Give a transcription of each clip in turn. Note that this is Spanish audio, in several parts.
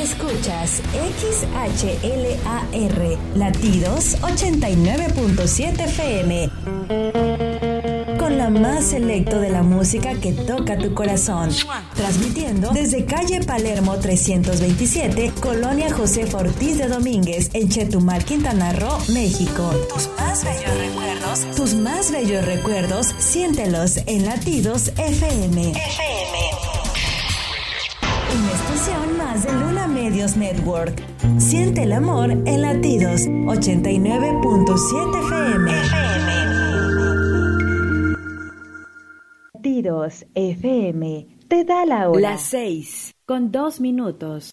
Escuchas XHLAR, Latidos 89.7 FM. Con lo más selecto de la música que toca tu corazón. Transmitiendo desde calle Palermo 327, Colonia Josefa Ortiz de Domínguez, en Chetumal, Quintana Roo, México. Tus más bellos recuerdos, siéntelos en Latidos FM. Una estación más de Luna Medios Network. Siente el amor en Latidos 89.7 FM. Latidos FM te da la hora. Las 6:02.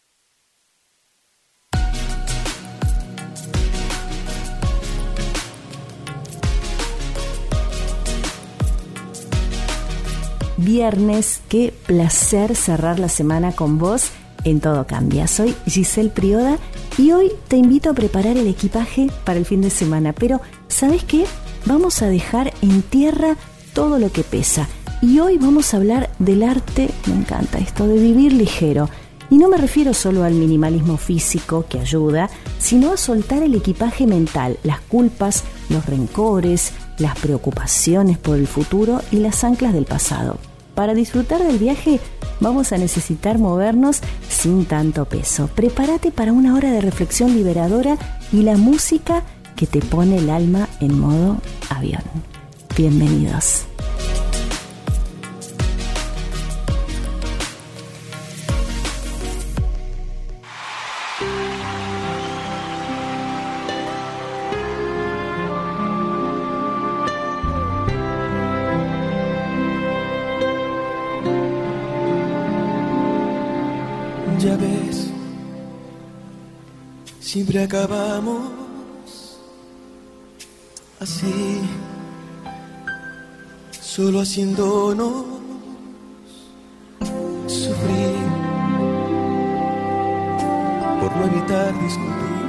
Viernes, qué placer cerrar la semana con vos en Todo Cambia. Soy Giselle Prioda y hoy te invito a preparar el equipaje para el fin de semana. Pero, ¿sabes qué? Vamos a dejar en tierra todo lo que pesa. Y hoy vamos a hablar del arte, me encanta esto, de vivir ligero. Y no me refiero solo al minimalismo físico que ayuda, sino a soltar el equipaje mental, las culpas, los rencores, las preocupaciones por el futuro y las anclas del pasado. Para disfrutar del viaje vamos a necesitar movernos sin tanto peso. Prepárate para una hora de reflexión liberadora y la música que te pone el alma en modo avión. Bienvenidos. Ya ves, siempre acabamos así, solo haciéndonos sufrir, por no evitar discutir,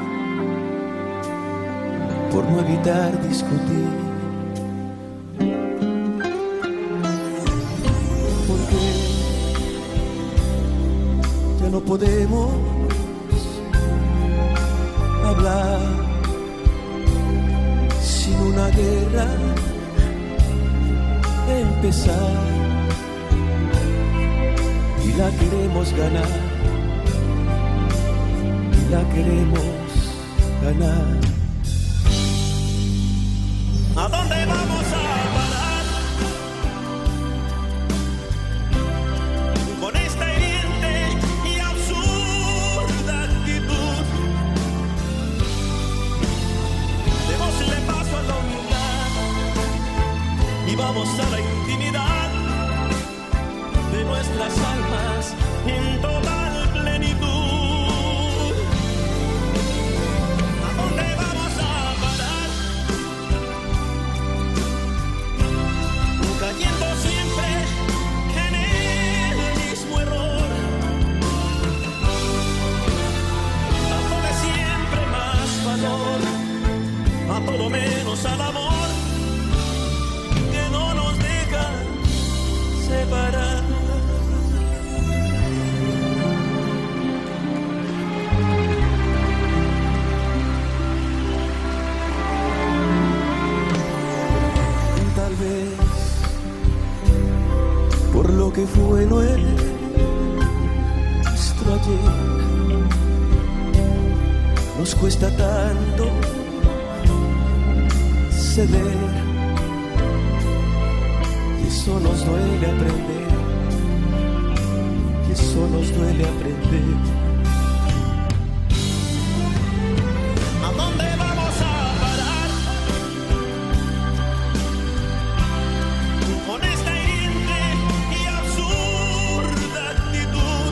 por no evitar discutir. No podemos hablar sin una guerra empezar, y la queremos ganar, y la queremos ganar. ¿A dónde vamos a parar con esta hiriente y absurda actitud? Démosle paso a la humildad y vamos a la intimidad de nuestras almas en total plenitud. ¿A dónde vamos a parar? Cayendo siempre en el mismo error, dándole siempre más valor a todo menos al amor que no nos deja separar. Tal vez por lo que fue nuestro ayer, nos cuesta tanto ceder, y eso nos duele aprender, y eso nos duele aprender. ¿A dónde vamos a parar con esta hiriente y absurda actitud?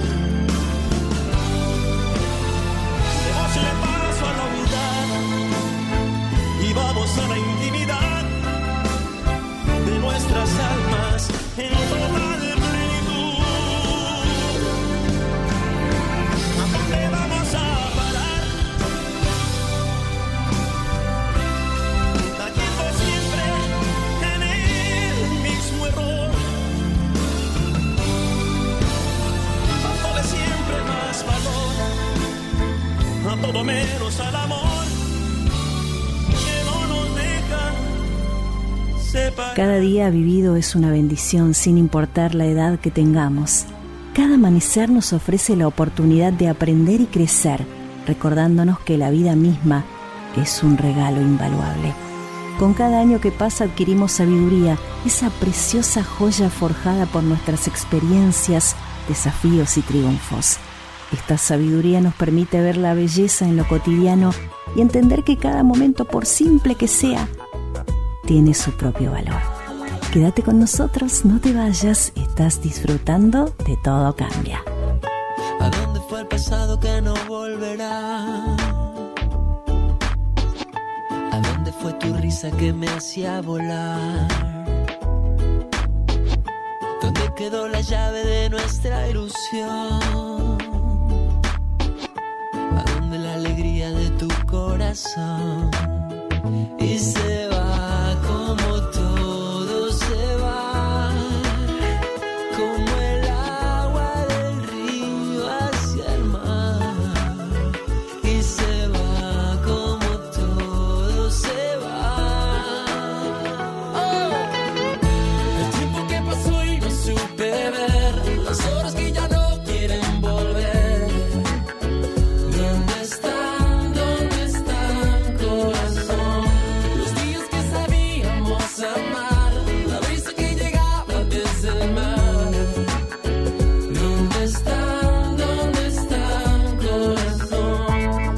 Démosle paso a la humildad y vamos a la intimidad de nuestras almas en total plenitud. ¿A todo menos al amor que no nos deja separar. Cada día vivido es una bendición sin importar la edad que tengamos. Cada amanecer nos ofrece la oportunidad de aprender y crecer, recordándonos que la vida misma es un regalo invaluable. Con cada año que pasa adquirimos sabiduría, esa preciosa joya forjada por nuestras experiencias, desafíos y triunfos. Esta sabiduría nos permite ver la belleza en lo cotidiano y entender que cada momento, por simple que sea, tiene su propio valor. Quédate con nosotros, no te vayas, estás disfrutando de Todo Cambia. ¿A dónde fue el pasado que no volverá? ¿A dónde fue tu risa que me hacía volar? ¿Dónde quedó la llave de nuestra ilusión? ¿A dónde la alegría de tu corazón? Y se va como todo se va, como el agua del río hacia el mar. Y se va como todo se va. Oh. El tiempo que pasó y no supe ver, las horas que ya no quieren volver. ¿Dónde están? ¿Dónde están, corazón? Los días que sabíamos amar, la brisa que llegaba desde el mar. ¿Dónde están? ¿Dónde están, corazón?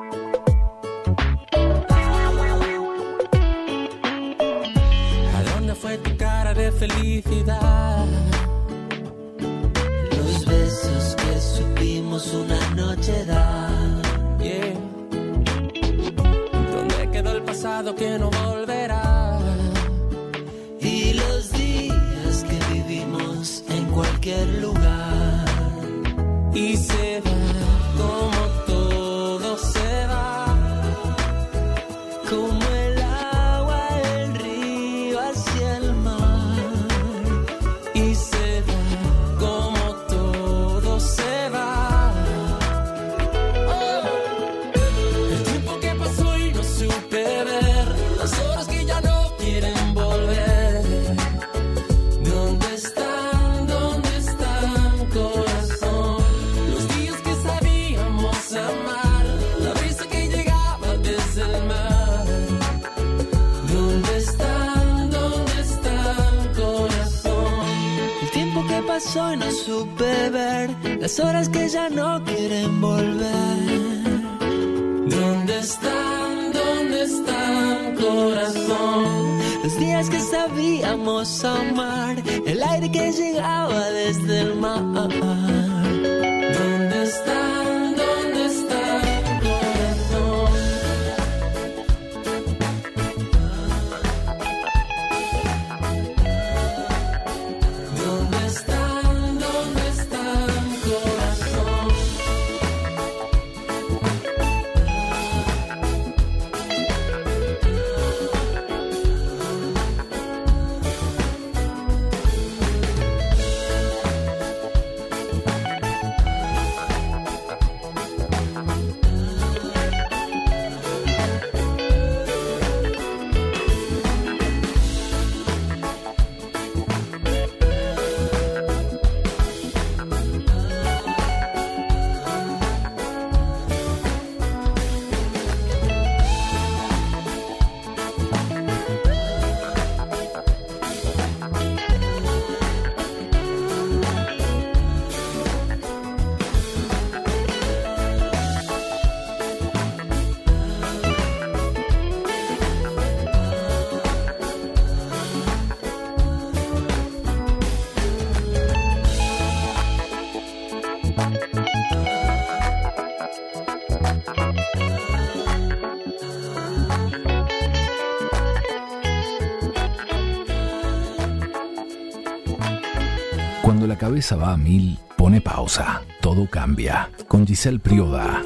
¿A dónde fue tu cara de felicidad? Los besos que supimos una noche dar. Yeah. ¿Dónde quedó el pasado que no volverá? Y los días que vivimos en cualquier lugar. Y se va como todo se va, como el agua del río hacia el mar. Y se va como todo se va. Oh. El tiempo que pasó y no supe ver, las horas que ya no quieren volver. ¿Dónde están? ¿Dónde están, corazón? Los días que sabíamos amar, la brisa que llegaba desde el mar. ¿Dónde están? ¿Dónde están, corazón? El tiempo que pasó y no supe ver, las horas que ya no quieren volver. ¿Dónde están? ¿Dónde están, corazón? Los días que sabíamos amar, el aire que llegaba desde el mar. ¿Dónde están? ¿Dónde están, corazón? ¿Dónde están? ¿Dónde están, corazón? Cuando la cabeza va a 1000, pone pausa. Todo cambia. Con Giselle Prioda.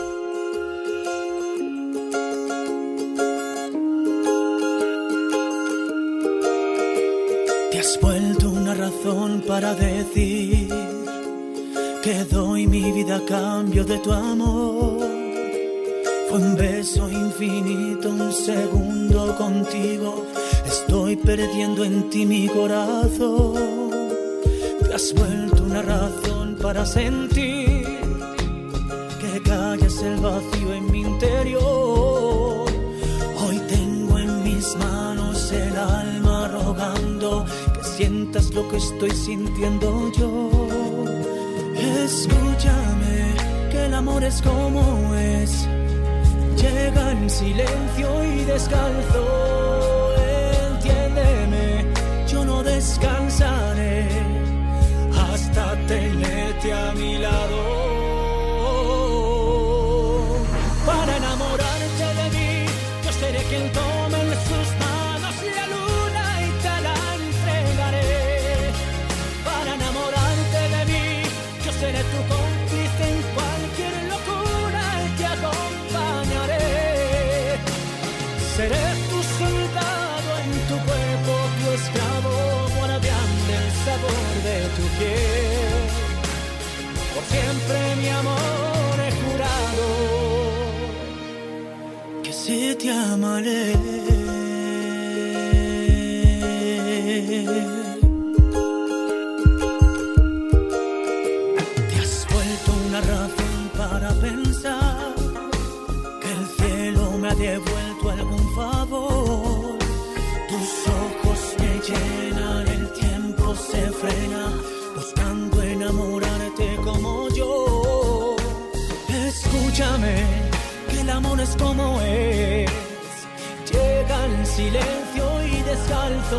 Te has vuelto una razón para decir que doy mi vida a cambio de tu amor. Fue un beso infinito, un segundo contigo. Estoy perdiendo en ti mi corazón. Te has vuelto una razón para sentir que calles el vacío en mi interior. Hoy tengo en mis manos el alma rogando que sientas lo que estoy sintiendo yo. Escúchame, que el amor es como es. Llega en silencio y descalzo. Entiéndeme, yo no descansaré hasta tenerte a mi lado. Para enamorarte de mí, yo seré quien tome en sus manos la luna y te la entregaré. Para enamorarte de mí, yo seré tu cómplice en cualquier locura y te acompañaré. Seré tu soldado en tu cuerpo, tu esclavo, guardián del sabor de tu piel. Por siempre, mi amor, he jurado que sí te amaré. Te has vuelto una razón para pensar que el cielo me ha devuelto algún favor. Tus ojos me llenan, el tiempo se frena, buscando enamorarte como yo. Escúchame, que el amor es como es. Llega en silencio y descalzo.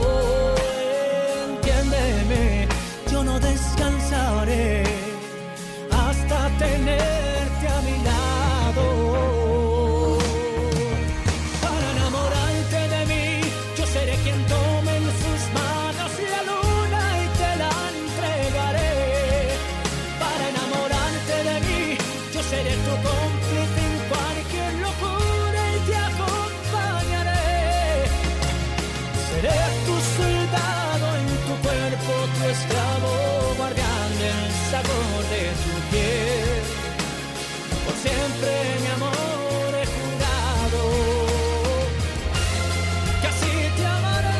Entiéndeme, yo no descansaré hasta tenerte a mi lado. Para enamorarte de mí, yo seré quien tome en sus manos la luna y te la entregaré. Para enamorarte de mí, yo seré tu cómplice en cualquier locura y te acompañaré. Seré tu soldado en tu cuerpo, tu esclavo, guardián del sabor de tu piel. Por siempre, mi amor, he jurado que así te amaré.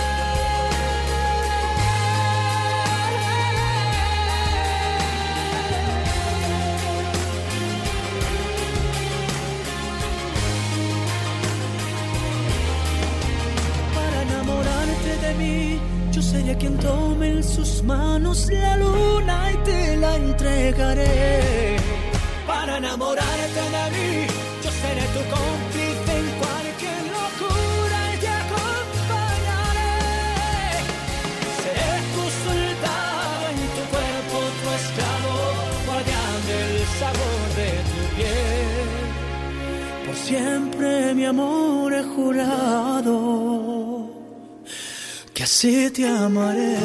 Para enamorarte de mí, yo seré quien tome en sus manos la luna y te la entregaré. Para enamorarte de mí, yo seré tu cómplice en cualquier locura y te acompañaré. Seré tu soldado en tu cuerpo, tu esclavo, guardián del sabor de tu piel. Por siempre, mi amor, he jurado que así te amaré.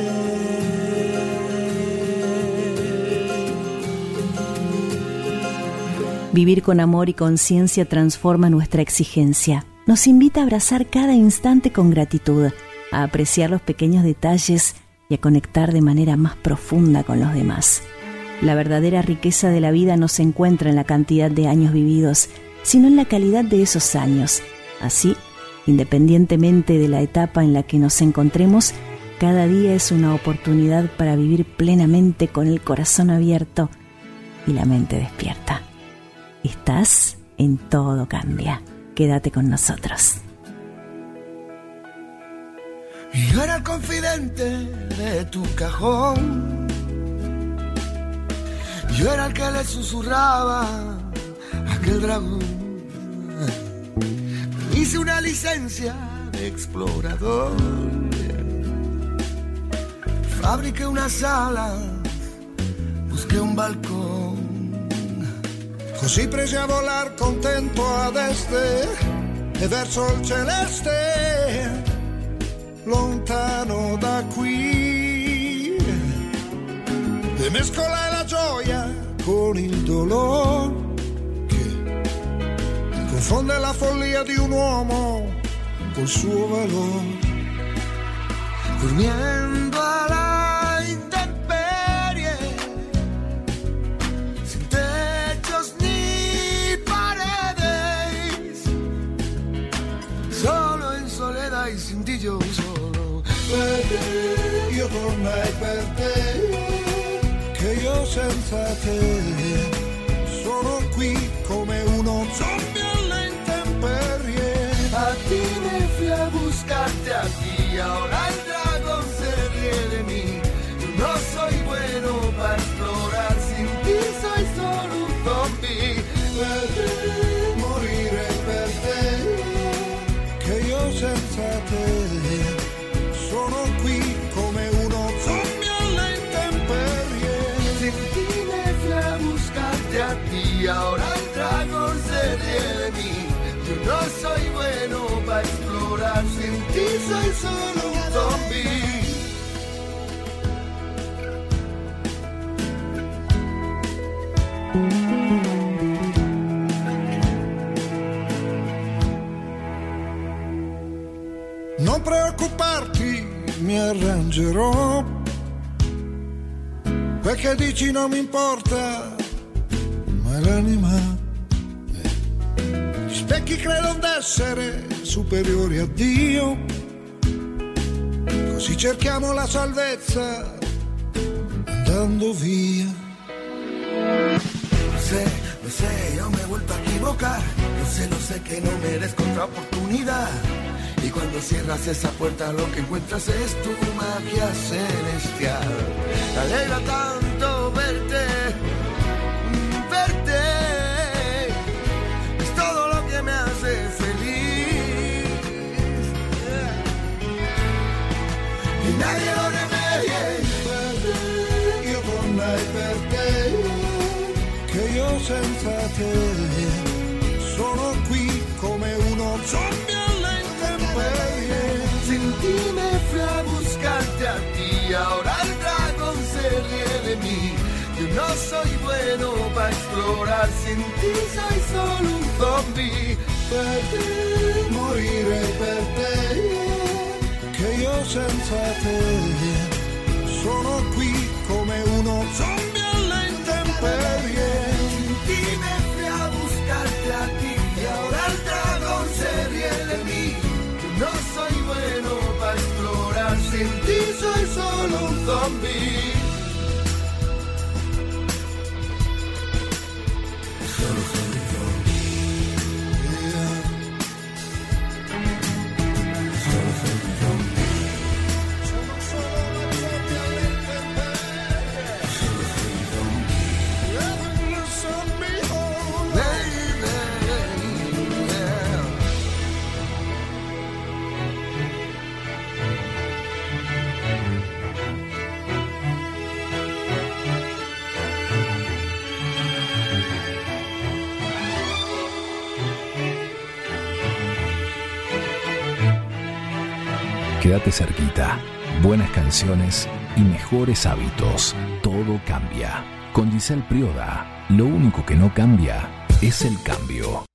Vivir con amor y conciencia transforma nuestra exigencia. Nos invita a abrazar cada instante con gratitud, a apreciar los pequeños detalles y a conectar de manera más profunda con los demás. La verdadera riqueza de la vida no se encuentra en la cantidad de años vividos, sino en la calidad de esos años. Así, independientemente de la etapa en la que nos encontremos, cada día es una oportunidad para vivir plenamente con el corazón abierto y la mente despierta. Estás en Todo Cambia. Quédate con nosotros. Yo era el confidente de tu cajón. Yo era el que le susurraba a aquel dragón. Hice una licencia de explorador. Fabriqué una sala, busqué un balcón. Così presi a volar contento ad est e verso il celeste, lontano da qui. E mescolai la gioia con il dolore che confonde la follia di un uomo col suo valore. Durmiendo alla intemperie, sin techos ni paredes, senza te, sono qui come uno zombie alle intemperie. A ti me fui a buscarte a ti, ahora el dragón se ríe de mí. Yo no soy bueno para explorar, sin ti soy solo un zombie. Per te, morire per te, che io senza te sono qui come uno zombie alle intemperie. Sin ti me fui a buscarte a ti, ahora el dragón se ríe de mí. Yo no soy bueno para explorar, sin ti soy solo un zombie. Non preoccuparti, mi arrangerò. Quel che dici non mi importa, ma l'anima. Gli specchi credono d'essere superiori a Dio, così cerchiamo la salvezza andando via. Lo sé, yo me he vuelto a equivocar. Lo sé que no merezco otra oportunidad. Y cuando cierras esa puerta lo que encuentras es tu magia celestial. Me alegra tanto verte, verte. Es todo lo que me hace feliz. Y nadie lo remedie. Io tornai per te, che io senza te sono qui come uno zombie. Sin ti me fui a buscarte a ti, ahora el dragón se ríe de mí. Yo no soy bueno para explorar, sin ti soy solo un zombie. Per te, morire per te, che io senza te sono qui come uno zombie alle intemperie. Sin ti me fui a buscarte a ti, ahora el dragón se ríe de mí. No soy bueno para explorar, sin ti soy solo un zombie. Solo soy un zombie. Yeah. Solo soy un zombie. Sono solo una zombie alle intemperie. Solo soy un zombie. Living a zombie hole. Baby, yeah. Quédate cerquita. Buenas canciones y mejores hábitos. Todo cambia. Con Giselle Prioda, lo único que no cambia es el cambio.